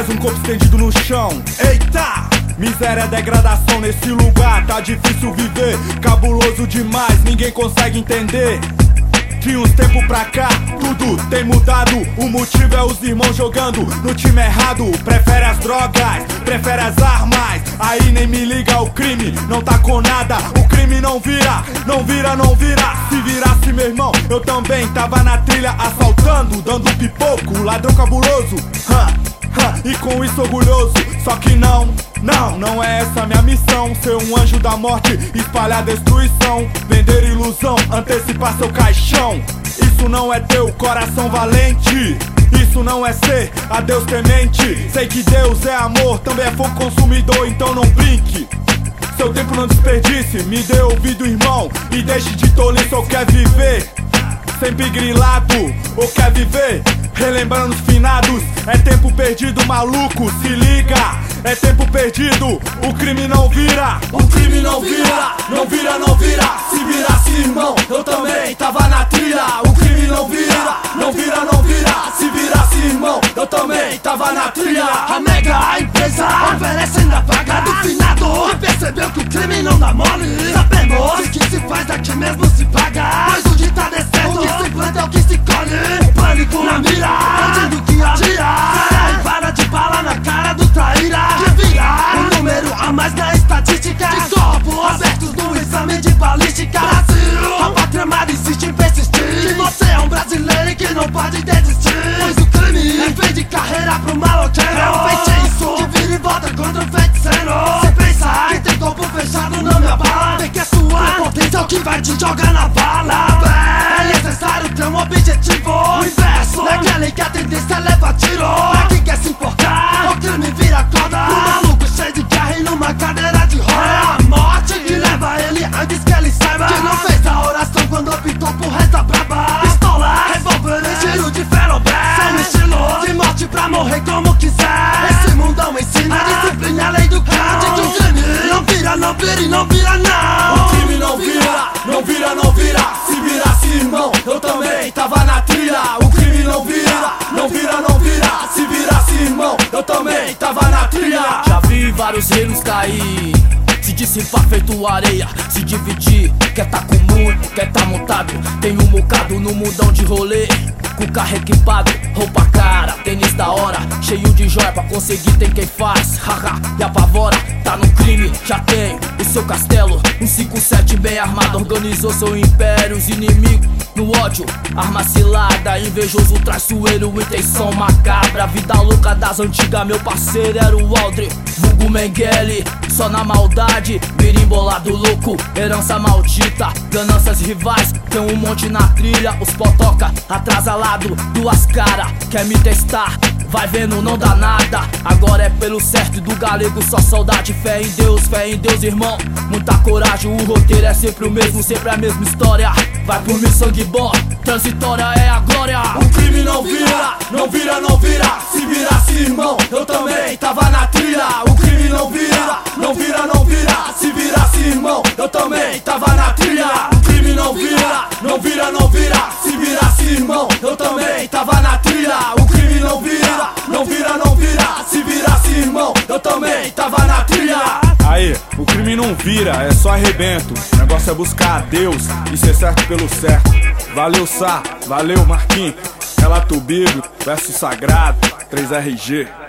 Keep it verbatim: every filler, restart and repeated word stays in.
mais um corpo estendido no chão. Eita! Miséria, degradação nesse lugar, tá difícil viver, cabuloso demais, ninguém consegue entender. De uns tempos pra cá, tudo tem mudado. O motivo é os irmãos jogando no time errado. Prefere as drogas, prefere as armas. Aí nem me liga, o crime não tá com nada. O crime não vira, não vira, não vira. Se virasse meu irmão, eu também tava na trilha assaltando, dando pipoco, ladrão cabuloso. huh. E com isso orgulhoso, só que não, não, não é essa minha missão. Ser um anjo da morte, espalhar destruição, vender ilusão, antecipar seu caixão. Isso não é teu coração valente, isso não é ser a Deus temente. Sei que Deus é amor, também é fogo consumidor, então não brinque. Seu tempo não desperdice, me dê ouvido irmão, e deixe de tolice ou quer viver sempre grilado, ou quer viver relembrando os finados. É tempo perdido, maluco, se liga. É tempo perdido, o crime não vira. O crime não vira, não vira, não vira. Se virasse irmão, eu também tava na trilha. O crime não vira, não vira, não vira. Se virasse irmão, eu também tava na trilha. A mega empresa oferecendo a vaga do finado. E percebeu que o crime não dá mole. Sabemos que o que se faz aqui mesmo se paga. Mas o ditado é certo, o que se planta é o que se colhe. O pânico na mira, bandido que atira. Sai e para de bala na cara do traíra. Que vira um número a mais na estatística. De corpos abertos no exame de balística. Brasil, a pátria amada insiste em persistir. Que você é um brasileiro e que não pode desistir. Pois o crime é fim de carreira pro maloqueiro. É um feitiço que vira e volta contra o feiticeiro. Cê pensa que tem corpo fechado, não me abala. Vê que é sua potência o que vai te jogar na bala. É necessário ter um objetivo. O inverso daquele que a tendência leva tiro. Pra quem quer se importar, o crime vira corda. Um maluco cheio de guerra e numa cadeira de roda. É a morte que leva ele antes que ele saiba. Que não fez a oração quando optou por reza braba. Pistola, revólver e tiro de ferrobé. Sem estilo, de morte pra morrer como quiser. Esse mundão ensina a disciplina, a lei do caos. Que o crime não vira, não vira e não vira não. O crime não vira, não vira, não vira. Se virasse irmão, eu também tava na trilha. O crime não vira, não vira, não vira. Se virasse irmão, eu também tava na trilha. Já vi vários reinos cair, se dissipar feito areia, se dividir. Quer tá com muito, quer tá montado. Tem um bocado no mundão de rolê, com carro equipado, roupa cara, tênis da hora, cheio de joia pra conseguir tem quem faz. Haha, e apavora, tá no crime, já tem o seu castelo. Um cinco sete bem armado, organizou seu império. Os inimigos no ódio, arma cilada, invejoso, traiçoeiro, intenção macabra. Vida louca das antigas, meu parceiro era o Aldri, vulgo Mengele. Só na maldade, birimbolado louco, herança maldita, ganâncias rivais. Tem um monte na trilha, os potoca atrasalado, duas cara, quer me testar, vai vendo, não dá nada. Agora é pelo certo do galego, só saudade. Fé em Deus, fé em Deus, irmão, muita coragem. O roteiro é sempre o mesmo, sempre a mesma história. Vai por mim, sangue bom, transitória é a glória. O crime não vira, não vira, não vira. Se virasse irmão, eu também tava na trilha. O crime não vira, não vira, não vira. Se virasse irmão, eu também tava na trilha. O crime não vira, não vira, não vira. Se virasse irmão, eu também tava na trilha. O crime não vira, não vira, não vira. Se virasse irmão, eu também tava na trilha. Aí, o crime não vira, é só arrebento. O negócio é buscar a Deus e ser certo pelo certo. Valeu, Sá, valeu, Marquinhos. Relato bíblico, verso sagrado, três R G.